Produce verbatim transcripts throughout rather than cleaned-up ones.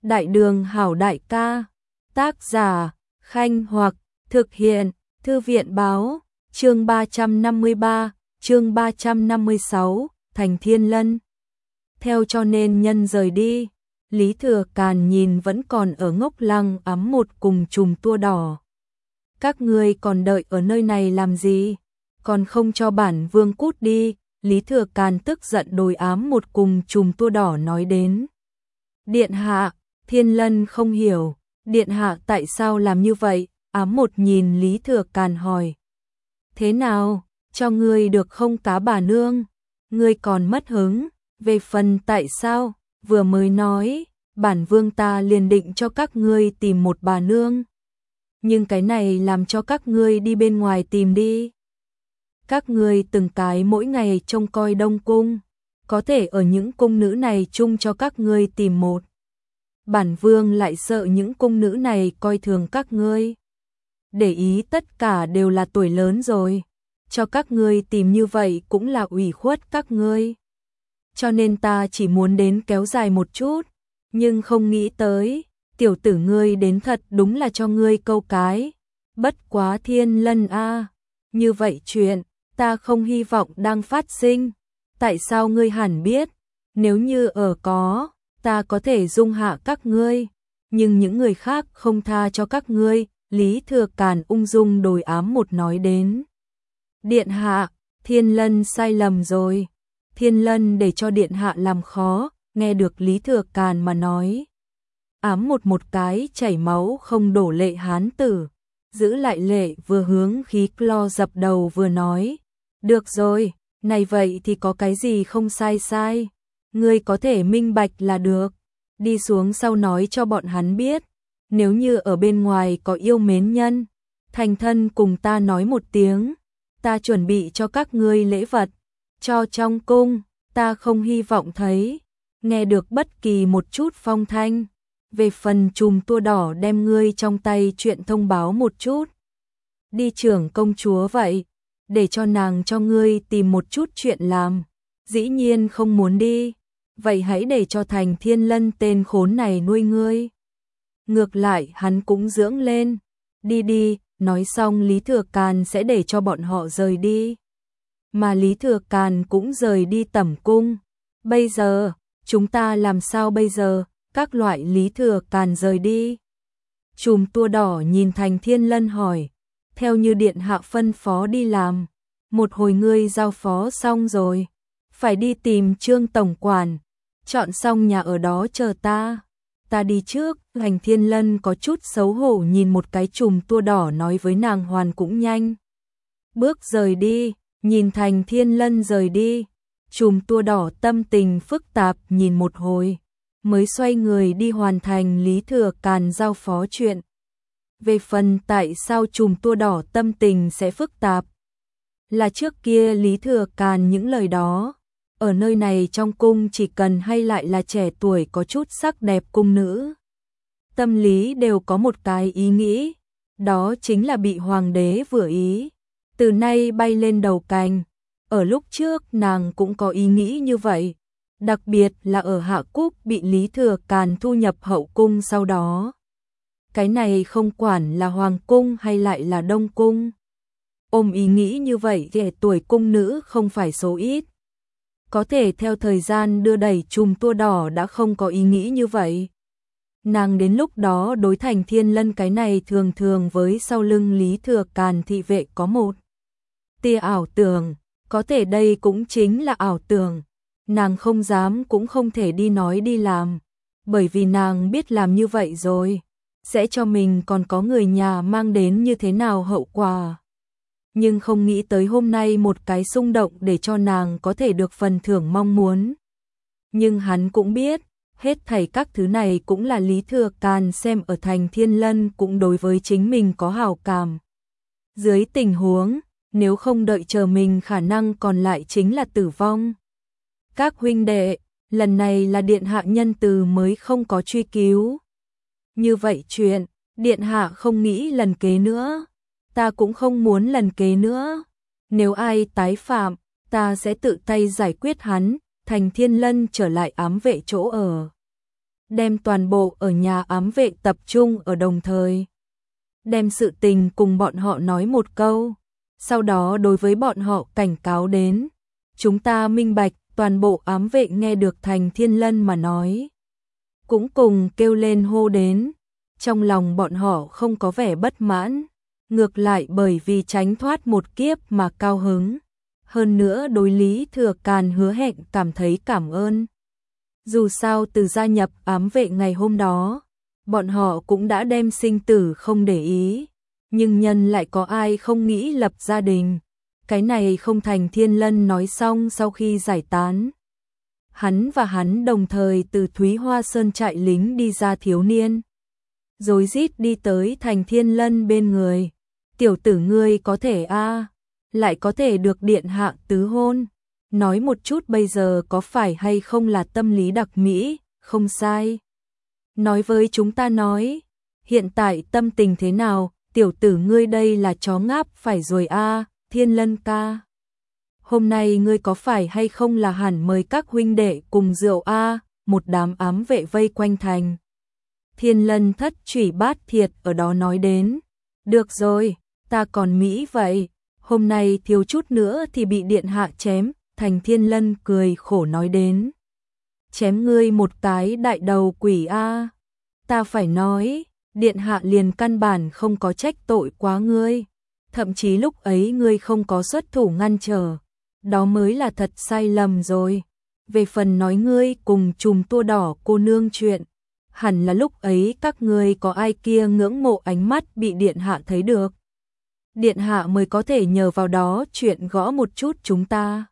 Đại đường hảo đại ca, tác giả, Khanh Hoặc, thực hiện, Thư viện báo, chương ba trăm năm mươi ba, chương ba trăm năm mươi sáu, Thành Thiên Lân. Theo cho nên nhân rời đi, Lý Thừa Càn nhìn vẫn còn ở Ngốc Lăng ấm một cùng chùm tua đỏ. Các ngươi còn đợi ở nơi này làm gì? Còn không cho bản vương cút đi, Lý Thừa Càn tức giận đối ám một cùng chùm tua đỏ nói đến. Điện hạ, Thiên Lân không hiểu, điện hạ tại sao làm như vậy? Ám một nhìn Lý Thừa Càn hỏi. Thế nào, cho ngươi được không cá bà nương? Ngươi còn mất hứng, về phần tại sao, vừa mới nói, bản vương ta liền định cho các ngươi tìm một bà nương. Nhưng cái này làm cho các ngươi đi bên ngoài tìm đi. Các ngươi từng cái mỗi ngày trông coi Đông Cung, có thể ở những cung nữ này chung cho các ngươi tìm một. Bản vương lại sợ những cung nữ này coi thường các ngươi. Để ý tất cả đều là tuổi lớn rồi, cho các ngươi tìm như vậy cũng là ủy khuất các ngươi. Cho nên ta chỉ muốn đến kéo dài một chút, nhưng không nghĩ tới, tiểu tử ngươi đến thật đúng là cho ngươi câu cái. Bất quá Thiên Lân a, như vậy chuyện, ta không hy vọng đang phát sinh. Tại sao ngươi hẳn biết, nếu như ở có, ta có thể dung hạ các ngươi, nhưng những người khác không tha cho các ngươi. Lý Thừa Càn ung dung đồi ám một nói đến. Điện hạ, Thiên Lân sai lầm rồi. Thiên Lân để cho điện hạ làm khó, nghe được Lý Thừa Càn mà nói. Ám một một cái chảy máu không đổ lệ hán tử, giữ lại lệ vừa hướng khí clo dập đầu vừa nói. Được rồi, này vậy thì có cái gì không sai sai, ngươi có thể minh bạch là được. Đi xuống sau nói cho bọn hắn biết, nếu như ở bên ngoài có yêu mến nhân, thành thân cùng ta nói một tiếng, ta chuẩn bị cho các ngươi lễ vật, cho trong cung, ta không hy vọng thấy, nghe được bất kỳ một chút phong thanh. Về phần chùm tua đỏ đem ngươi trong tay chuyện thông báo một chút. Đi trưởng công chúa vậy, để cho nàng cho ngươi tìm một chút chuyện làm. Dĩ nhiên không muốn đi, vậy hãy để cho Thành Thiên Lân tên khốn này nuôi ngươi. Ngược lại hắn cũng dưỡng lên. Đi đi, nói xong Lý Thừa Càn sẽ để cho bọn họ rời đi. Mà Lý Thừa Càn cũng rời đi tẩm cung. Bây giờ, chúng ta làm sao bây giờ? Các loại Lý Thừa Càn rời đi. Chùm tua đỏ nhìn Thành Thiên Lân hỏi. Theo như điện hạ phân phó đi làm. Một hồi ngươi giao phó xong rồi. Phải đi tìm Trương tổng quản. Chọn xong nhà ở đó chờ ta. Ta đi trước. Thành Thiên Lân có chút xấu hổ nhìn một cái chùm tua đỏ nói với nàng hoàn cũng nhanh. Bước rời đi. Nhìn Thành Thiên Lân rời đi. Chùm tua đỏ tâm tình phức tạp nhìn một hồi. Mới xoay người đi hoàn thành Lý Thừa Càn giao phó chuyện. Về phần tại sao chùm tua đỏ tâm tình sẽ phức tạp, là trước kia Lý Thừa Càn những lời đó, ở nơi này trong cung chỉ cần hay lại là trẻ tuổi có chút sắc đẹp cung nữ, tâm lý đều có một cái ý nghĩ, đó chính là bị hoàng đế vừa ý, từ nay bay lên đầu cành. Ở lúc trước nàng cũng có ý nghĩ như vậy. Đặc biệt là ở Hạ Cúc bị Lý Thừa Càn thu nhập hậu cung sau đó. Cái này không quản là Hoàng cung hay lại là Đông cung. Ôm ý nghĩ như vậy thì tuổi cung nữ không phải số ít. Có thể theo thời gian đưa đẩy chùm tua đỏ đã không có ý nghĩ như vậy. Nàng đến lúc đó đối Thành Thiên Lân cái này thường thường với sau lưng Lý Thừa Càn thị vệ có một tia ảo tưởng. Có thể đây cũng chính là ảo tưởng. Nàng không dám cũng không thể đi nói đi làm, bởi vì nàng biết làm như vậy rồi, sẽ cho mình còn có người nhà mang đến như thế nào hậu quả. Nhưng không nghĩ tới hôm nay một cái xung động để cho nàng có thể được phần thưởng mong muốn. Nhưng hắn cũng biết, hết thảy các thứ này cũng là Lý Thừa Càn xem ở Thành Thiên Lân cũng đối với chính mình có hảo cảm. Dưới tình huống, nếu không đợi chờ mình khả năng còn lại chính là tử vong. Các huynh đệ, lần này là điện hạ nhân từ mới không có truy cứu. Như vậy chuyện, điện hạ không nghĩ lần kế nữa, ta cũng không muốn lần kế nữa. Nếu ai tái phạm, ta sẽ tự tay giải quyết hắn. Thành Thiên Lân trở lại ám vệ chỗ ở. đem toàn bộ ở nhà ám vệ tập trung ở đồng thời. Đem sự tình cùng bọn họ nói một câu, sau đó đối với bọn họ cảnh cáo đến. Chúng ta minh bạch, toàn bộ ám vệ nghe được Thành Thiên Lân mà nói. Cũng cùng kêu lên hô đến, trong lòng bọn họ không có vẻ bất mãn, ngược lại bởi vì tránh thoát một kiếp mà cao hứng. Hơn nữa đối Lý Thừa Càn hứa hẹn cảm thấy cảm ơn. Dù sao từ gia nhập ám vệ ngày hôm đó, bọn họ cũng đã đem sinh tử không để ý, nhưng nhân lại có ai không nghĩ lập gia đình. Cái này không Thành Thiên Lân nói xong sau khi giải tán. Hắn và hắn đồng thời từ Thúy Hoa Sơn trại lính đi ra thiếu niên. Rồi rít đi tới Thành Thiên Lân bên người. Tiểu tử ngươi có thể a lại có thể được điện hạ tứ hôn. Nói một chút bây giờ có phải hay không là tâm lý đặc mỹ, không sai. Nói với chúng ta nói, hiện tại tâm tình thế nào, tiểu tử ngươi đây là chó ngáp phải rồi a Thiên Lân ca. Hôm nay ngươi có phải hay không là hẳn mời các huynh đệ cùng rượu a một đám ám vệ vây quanh thành. Thiên Lân thất chủy bát thiệt ở đó nói đến. Được rồi, ta còn mỹ vậy, hôm nay thiếu chút nữa thì bị điện hạ chém. Thành Thiên Lân cười khổ nói đến. Chém ngươi một cái đại đầu quỷ a ta phải nói, điện hạ liền căn bản không có trách tội quá ngươi. Thậm chí lúc ấy ngươi không có xuất thủ ngăn trở. Đó mới là thật sai lầm rồi. Về phần nói ngươi cùng chùm tua đỏ cô nương chuyện, hẳn là lúc ấy các ngươi có ai kia ngưỡng mộ ánh mắt bị điện hạ thấy được. Điện hạ mới có thể nhờ vào đó chuyện gõ một chút chúng ta.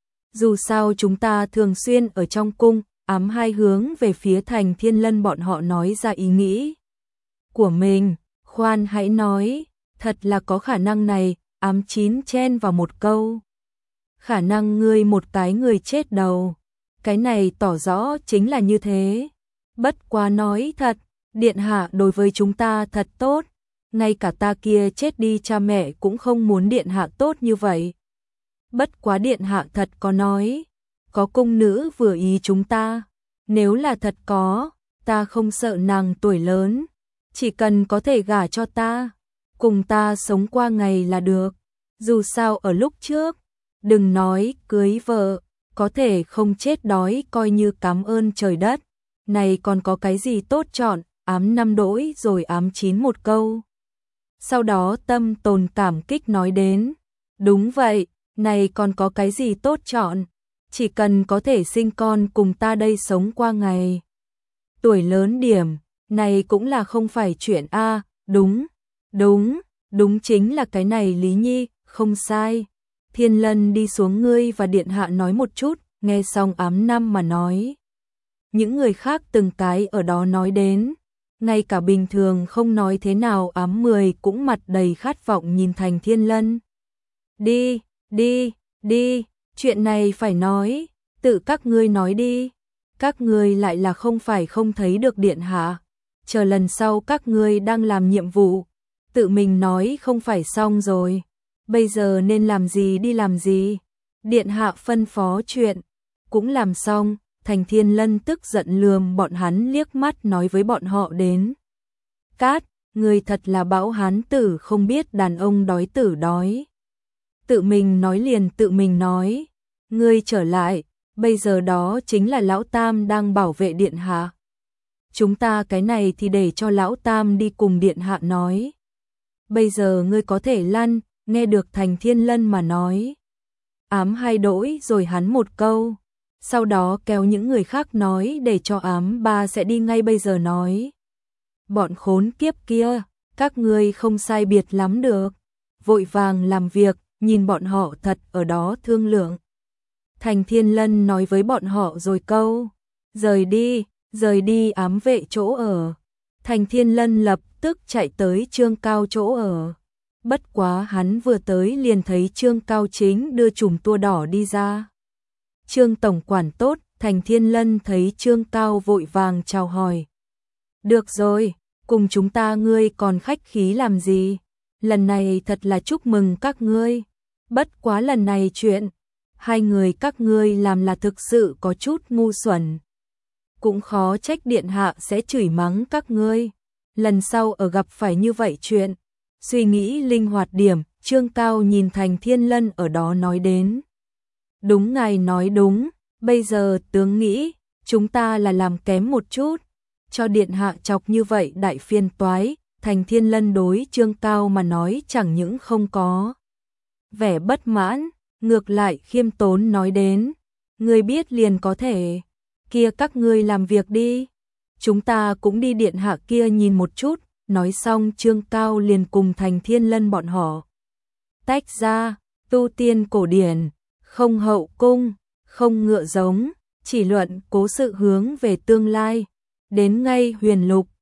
Dù sao chúng ta thường xuyên ở trong cung, ám hai hướng về phía Thành Thiên Lân bọn họ nói ra ý nghĩ của mình. Khoan hãy nói, thật là có khả năng này, ám chín chen vào một câu. Khả năng ngươi một cái người chết đầu. Cái này tỏ rõ chính là như thế. Bất quá nói thật, điện hạ đối với chúng ta thật tốt. Ngay cả ta kia chết đi cha mẹ cũng không muốn điện hạ tốt như vậy. Bất quá điện hạ thật có nói, có cung nữ vừa ý chúng ta. Nếu là thật có, ta không sợ nàng tuổi lớn. Chỉ cần có thể gả cho ta, cùng ta sống qua ngày là được. Dù sao ở lúc trước, đừng nói cưới vợ, có thể không chết đói coi như cảm ơn trời đất. Này còn có cái gì tốt chọn, ám năm đỗi rồi ám chín một câu. Sau đó tâm tồn cảm kích nói đến. Đúng vậy, này còn có cái gì tốt chọn, chỉ cần có thể sinh con cùng ta đây sống qua ngày. Tuổi lớn điểm, này cũng là không phải chuyện a đúng, đúng, đúng chính là cái này Lý Nhi, không sai. Thiên Lân đi xuống ngươi và điện hạ nói một chút, nghe xong ám năm mà nói. Những người khác từng cái ở đó nói đến, ngay cả bình thường không nói thế nào ám mười cũng mặt đầy khát vọng nhìn Thành Thiên Lân. Đi, đi, đi, chuyện này phải nói, tự các ngươi nói đi. Các ngươi lại là không phải không thấy được điện hạ. Chờ lần sau các ngươi đang làm nhiệm vụ, tự mình nói không phải xong rồi. Bây giờ nên làm gì đi làm gì. Điện hạ phân phó chuyện, cũng làm xong. Thành Thiên Lân tức giận lườm bọn hắn liếc mắt nói với bọn họ đến. Cát, người thật là bão hán tử không biết đàn ông đói tử đói. Tự mình nói liền tự mình nói. Ngươi trở lại, bây giờ đó chính là Lão Tam đang bảo vệ điện hạ. Chúng ta cái này thì để cho Lão Tam đi cùng điện hạ nói. Bây giờ ngươi có thể lăn, nghe được Thành Thiên Lân mà nói. Ám hai đỗi rồi hắn một câu. Sau đó kéo những người khác nói để cho ám ba sẽ đi ngay bây giờ nói. Bọn khốn kiếp kia, các ngươi không sai biệt lắm được. Vội vàng làm việc, nhìn bọn họ thật ở đó thương lượng. Thành Thiên Lân nói với bọn họ rồi câu. Rời đi, rời đi ám vệ chỗ ở. Thành Thiên Lân lập tức chạy tới Trương Cao chỗ ở. Bất quá hắn vừa tới liền thấy Trương Cao chính đưa chùm tua đỏ đi ra. Trương tổng quản tốt, Thành Thiên Lân thấy Trương Cao vội vàng chào hỏi. Được rồi, cùng chúng ta ngươi còn khách khí làm gì? Lần này thật là chúc mừng các ngươi. Bất quá lần này chuyện, hai người các ngươi làm là thực sự có chút ngu xuẩn. cũng khó trách điện hạ sẽ chửi mắng các ngươi. Lần sau ở gặp phải như vậy chuyện, suy nghĩ linh hoạt điểm, Trương Cao nhìn Thành Thiên Lân ở đó nói đến. Đúng ngài nói đúng, bây giờ tướng nghĩ, chúng ta là làm kém một chút, cho điện hạ chọc như vậy đại phiên toái. Thành Thiên Lân đối Trương Cao mà nói chẳng những không có vẻ bất mãn, ngược lại khiêm tốn nói đến, ngươi biết liền có thể, kia các ngươi làm việc đi, chúng ta cũng đi điện hạ kia nhìn một chút. Nói xong Trương Cao liền cùng Thành Thiên Lân bọn họ tách ra, tu tiên cổ điển, không hậu cung, không ngựa giống, chỉ luận cố sự hướng về tương lai. Đến ngay Huyền Lục,